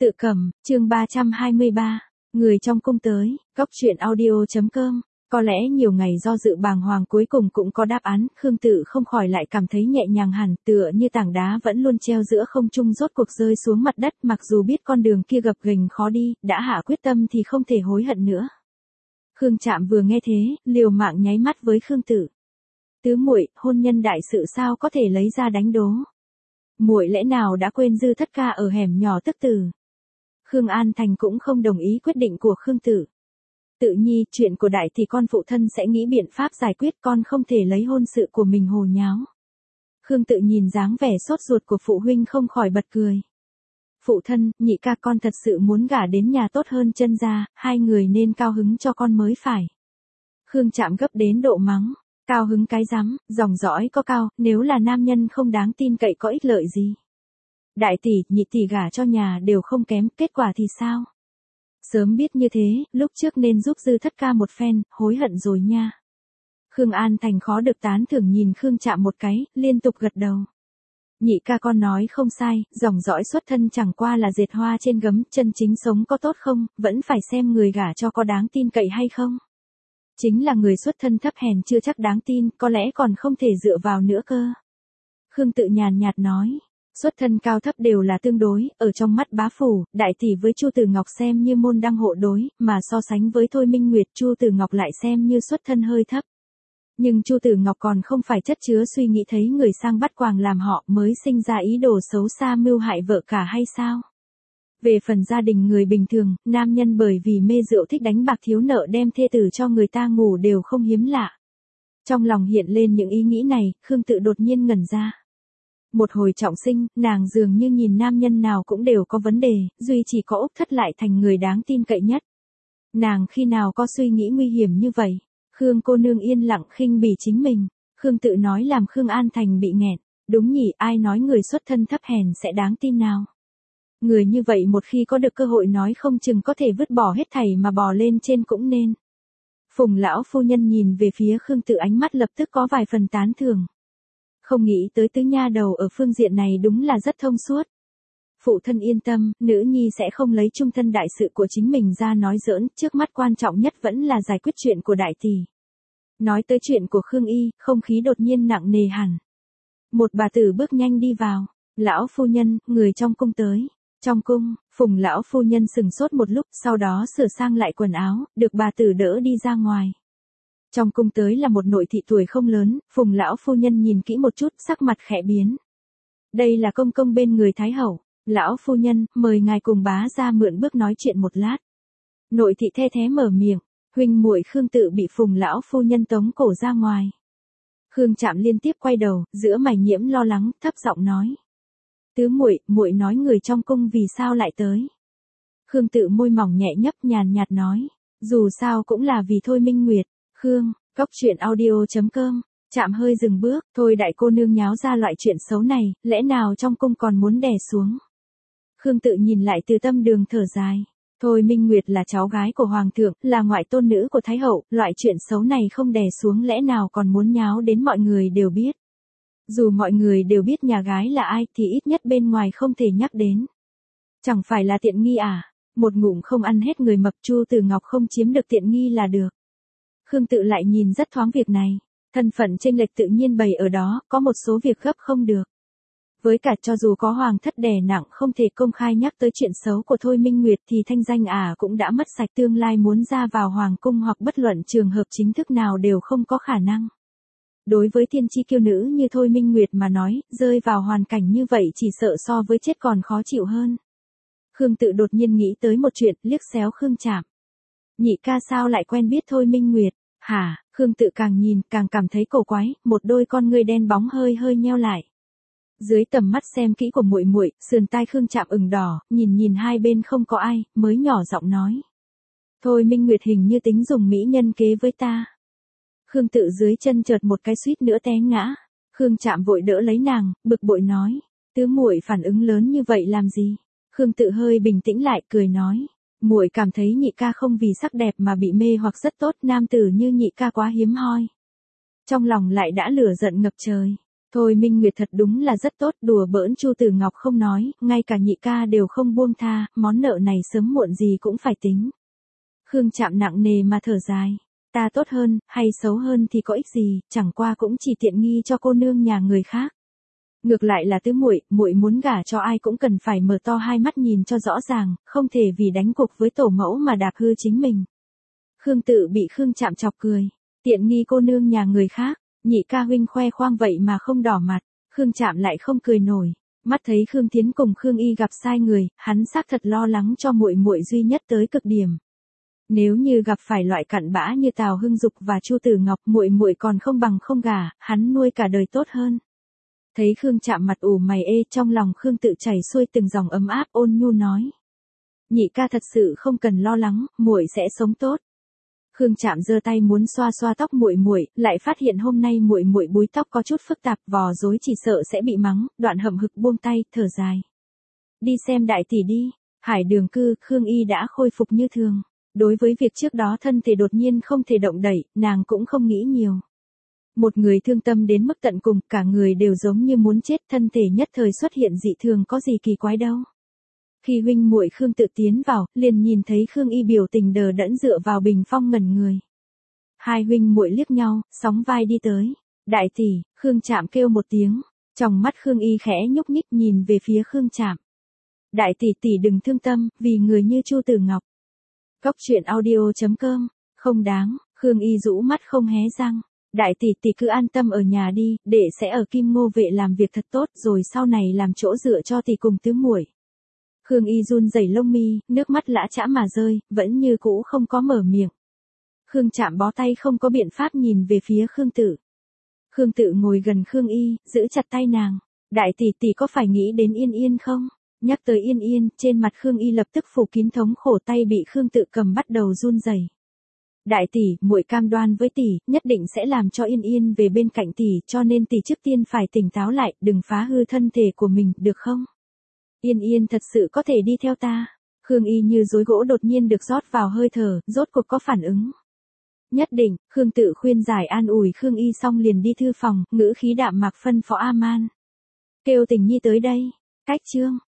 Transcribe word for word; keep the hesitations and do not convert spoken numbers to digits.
Tự cầm, chương ba trăm hai mươi ba, người trong cung tới, góc truyện audio.com. Có lẽ nhiều ngày do dự bàng hoàng cuối cùng cũng có đáp án, Khương Tự không khỏi lại cảm thấy nhẹ nhàng hẳn, tựa như tảng đá vẫn luôn treo giữa không trung rốt cuộc rơi xuống mặt đất, mặc dù biết con đường kia gập ghềnh khó đi, đã hạ quyết tâm thì không thể hối hận nữa. Khương Trạm vừa nghe thế, liều mạng nháy mắt với Khương Tự. Tứ muội, hôn nhân đại sự sao có thể lấy ra đánh đố? Muội lẽ nào đã quên Dư Thất Ca ở hẻm nhỏ tức tử? Khương An Thành cũng không đồng ý quyết định của Khương Tự. Tự nhi, chuyện của đại thì con phụ thân sẽ nghĩ biện pháp giải quyết, con không thể lấy hôn sự của mình hồ nháo. Khương Tự nhìn dáng vẻ sốt ruột của phụ huynh không khỏi bật cười. Phụ thân, nhị ca con thật sự muốn gả đến nhà tốt hơn chân gia, hai người nên cao hứng cho con mới phải. Khương Trạm gấp đến độ mắng, cao hứng cái rắm, dòng dõi có cao, nếu là nam nhân không đáng tin cậy có ích lợi gì. Đại tỷ, nhị tỷ gả cho nhà đều không kém, kết quả thì sao? Sớm biết như thế, lúc trước nên giúp Dư Thất Ca một phen, hối hận rồi nha. Khương An Thành khó được tán thưởng nhìn Khương Trạm một cái, liên tục gật đầu. Nhị ca con nói không sai, dòng dõi xuất thân chẳng qua là dệt hoa trên gấm, chân chính sống có tốt không, vẫn phải xem người gả cho có đáng tin cậy hay không. Chính là người xuất thân thấp hèn chưa chắc đáng tin, có lẽ còn không thể dựa vào nữa cơ. Khương Tự nhàn nhạt nói. Xuất thân cao thấp đều là tương đối, ở trong mắt bá phủ, đại tỷ với Chu Tử Ngọc xem như môn đăng hộ đối, mà so sánh với Thôi Minh Nguyệt, Chu Tử Ngọc lại xem như xuất thân hơi thấp. Nhưng Chu Tử Ngọc còn không phải chất chứa suy nghĩ thấy người sang bắt quàng làm họ mới sinh ra ý đồ xấu xa mưu hại vợ cả hay sao? Về phần gia đình người bình thường, nam nhân bởi vì mê rượu thích đánh bạc thiếu nợ đem thê tử cho người ta ngủ đều không hiếm lạ. Trong lòng hiện lên những ý nghĩ này, Khương Tự đột nhiên ngẩn ra. Một hồi trọng sinh, nàng dường như nhìn nam nhân nào cũng đều có vấn đề, duy chỉ có Úc Thất lại thành người đáng tin cậy nhất. Nàng khi nào có suy nghĩ nguy hiểm như vậy? Khương cô nương yên lặng khinh bỉ chính mình. Khương Tự nói làm Khương An Thành bị nghẹn. Đúng nhỉ, ai nói người xuất thân thấp hèn sẽ đáng tin nào? Người như vậy một khi có được cơ hội nói không chừng có thể vứt bỏ hết thảy mà bò lên trên cũng nên. Phùng lão phu nhân nhìn về phía Khương Tự, ánh mắt lập tức có vài phần tán thưởng. Không nghĩ tới tứ nha đầu ở phương diện này đúng là rất thông suốt. Phụ thân yên tâm, nữ nhi sẽ không lấy trung thân đại sự của chính mình ra nói giỡn, trước mắt quan trọng nhất vẫn là giải quyết chuyện của đại tỷ. Nói tới chuyện của Khương Y, không khí đột nhiên nặng nề hẳn. Một bà tử bước nhanh đi vào. Lão phu nhân, người trong cung tới. Trong cung, Phùng lão phu nhân sừng sốt một lúc, sau đó sửa sang lại quần áo, được bà tử đỡ đi ra ngoài. Trong cung tới là một nội thị tuổi không lớn, Phùng lão phu nhân nhìn kỹ một chút, sắc mặt khẽ biến. Đây là công công bên người Thái hậu. Lão phu nhân, mời ngài cùng bá ra mượn bước nói chuyện một lát. Nội thị the thé mở miệng, huynh muội Khương Tự bị Phùng lão phu nhân tống cổ ra ngoài. Khương Trạm liên tiếp quay đầu, giữa mày nhiễm lo lắng, thấp giọng nói. Tứ muội, muội nói người trong cung vì sao lại tới? Khương Tự môi mỏng nhẹ nhấp nhàn nhạt nói, dù sao cũng là vì Thôi Minh Nguyệt. Khương, góc truyện audio.com. Trạm hơi dừng bước, thôi đại cô nương nháo ra loại chuyện xấu này, lẽ nào trong cung còn muốn đè xuống? Khương Tự nhìn lại Từ Tâm Đường thở dài. Thôi Minh Nguyệt là cháu gái của Hoàng thượng, là ngoại tôn nữ của Thái hậu, loại chuyện xấu này không đè xuống lẽ nào còn muốn nháo đến mọi người đều biết. Dù mọi người đều biết nhà gái là ai thì ít nhất bên ngoài không thể nhắc đến. Chẳng phải là tiện nghi à? Một ngụm không ăn hết người mập, Chu Tử Ngọc không chiếm được tiện nghi là được. Khương Tự lại nhìn rất thoáng việc này. Thân phận chênh lệch tự nhiên bày ở đó, có một số việc gấp không được. Với cả cho dù có hoàng thất đè nặng không thể công khai nhắc tới chuyện xấu của Thôi Minh Nguyệt thì thanh danh ả cũng đã mất sạch, tương lai muốn ra vào hoàng cung hoặc bất luận trường hợp chính thức nào đều không có khả năng. Đối với thiên chi kiêu nữ như Thôi Minh Nguyệt mà nói, rơi vào hoàn cảnh như vậy chỉ sợ so với chết còn khó chịu hơn. Khương Tự đột nhiên nghĩ tới một chuyện, liếc xéo Khương Trạm. Nhị ca sao lại quen biết Thôi Minh Nguyệt? Hả? Khương Tự càng nhìn, càng cảm thấy cổ quái, một đôi con ngươi đen bóng hơi hơi nheo lại. Dưới tầm mắt xem kỹ của muội muội, sườn tai Khương Trạm ửng đỏ, nhìn nhìn hai bên không có ai, mới nhỏ giọng nói. Thôi Minh Nguyệt hình như tính dùng mỹ nhân kế với ta. Khương Tự dưới chân chợt một cái suýt nữa té ngã. Khương Trạm vội đỡ lấy nàng, bực bội nói. Tứ muội phản ứng lớn như vậy làm gì? Khương Tự hơi bình tĩnh lại, cười nói. Muội cảm thấy nhị ca không vì sắc đẹp mà bị mê hoặc rất tốt, nam tử như nhị ca quá hiếm hoi. Trong lòng lại đã lửa giận ngập trời. Thôi Minh Nguyệt thật đúng là rất tốt, đùa bỡn Chu Tử Ngọc không nói, ngay cả nhị ca đều không buông tha, món nợ này sớm muộn gì cũng phải tính. Khương Trạm nặng nề mà thở dài, ta tốt hơn, hay xấu hơn thì có ích gì, chẳng qua cũng chỉ tiện nghi cho cô nương nhà người khác. Ngược lại là tứ muội, muội muốn gả cho ai cũng cần phải mở to hai mắt nhìn cho rõ ràng, không thể vì đánh cuộc với tổ mẫu mà đạp hư chính mình. Khương Tự bị Khương Trạm chọc cười, tiện nghi cô nương nhà người khác, nhị ca huynh khoe khoang vậy mà không đỏ mặt, Khương Trạm lại không cười nổi, mắt thấy Khương Thiến cùng Khương Y gặp sai người, hắn xác thật lo lắng cho muội muội duy nhất tới cực điểm. Nếu như gặp phải loại cặn bã như Tào Hưng Dục và Chu Tử Ngọc, muội muội còn không bằng không gả, hắn nuôi cả đời tốt hơn. Thấy Khương Trạm mặt ủ mày ê, trong lòng Khương Tự chảy xuôi từng dòng ấm áp, ôn nhu nói: "Nhị ca thật sự không cần lo lắng, muội sẽ sống tốt." Khương Trạm giơ tay muốn xoa xoa tóc muội muội, lại phát hiện hôm nay muội muội búi tóc có chút phức tạp, vò rối chỉ sợ sẽ bị mắng, đoạn hậm hực buông tay, thở dài: "Đi xem đại tỷ đi." Hải Đường Cư, Khương Y đã khôi phục như thường. Đối với việc trước đó thân thể đột nhiên không thể động đậy, nàng cũng không nghĩ nhiều. Một người thương tâm đến mức tận cùng, cả người đều giống như muốn chết, thân thể nhất thời xuất hiện dị thường có gì kỳ quái đâu. Khi huynh muội Khương Tự tiến vào, liền nhìn thấy Khương Y biểu tình đờ đẫn dựa vào bình phong ngẩn người. Hai huynh muội liếc nhau, sóng vai đi tới. "Đại tỷ." Khương Trạm kêu một tiếng, trong mắt Khương Y khẽ nhúc nhích nhìn về phía Khương Trạm. "Đại tỷ tỷ đừng thương tâm, vì người như Chu Tử Ngọc." Cốc truyện audio chấm com, không đáng, Khương Y rũ mắt không hé răng. "Đại tỷ tỷ cứ an tâm ở nhà đi, đệ sẽ ở Kim Ngô Vệ làm việc thật tốt, rồi sau này làm chỗ dựa cho tỷ cùng tứ muội." Khương Y run rẩy lông mi, nước mắt lã chã mà rơi, vẫn như cũ không có mở miệng. Khương Trạm bó tay không có biện pháp nhìn về phía Khương Tự. Khương Tự ngồi gần Khương Y, giữ chặt tay nàng. "Đại tỷ tỷ có phải nghĩ đến Yên Yên không?" Nhắc tới Yên Yên, trên mặt Khương Y lập tức phủ kín thống khổ, tay bị Khương Tự cầm bắt đầu run rẩy. "Đại tỷ, muội cam đoan với tỷ, nhất định sẽ làm cho Yên Yên về bên cạnh tỷ, cho nên tỷ trước tiên phải tỉnh táo lại, đừng phá hư thân thể của mình, được không? Yên Yên thật sự có thể đi theo ta." Khương Y như rối gỗ đột nhiên được rót vào hơi thở, rốt cuộc có phản ứng. "Nhất định." Khương Tự khuyên giải an ủi Khương Y xong liền đi thư phòng, ngữ khí đạm mạc phân phó A Man: "Kêu Tình Nhi tới đây." Cách chương